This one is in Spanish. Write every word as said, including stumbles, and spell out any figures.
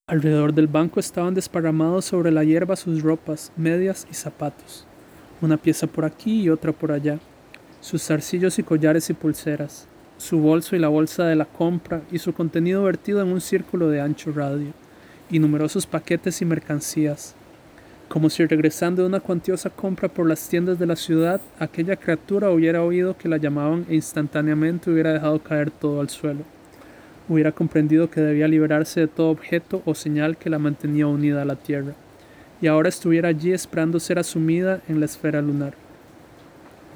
Alrededor del banco estaban desparramados sobre la hierba sus ropas, medias y zapatos, una pieza por aquí y otra por allá, sus zarcillos y collares y pulseras, su bolso y la bolsa de la compra y su contenido vertido en un círculo de ancho radio, y numerosos paquetes y mercancías. Como si regresando de una cuantiosa compra por las tiendas de la ciudad, aquella criatura hubiera oído que la llamaban e instantáneamente hubiera dejado caer todo al suelo. Hubiera comprendido que debía liberarse de todo objeto o señal que la mantenía unida a la tierra, y ahora estuviera allí esperando ser asumida en la esfera lunar.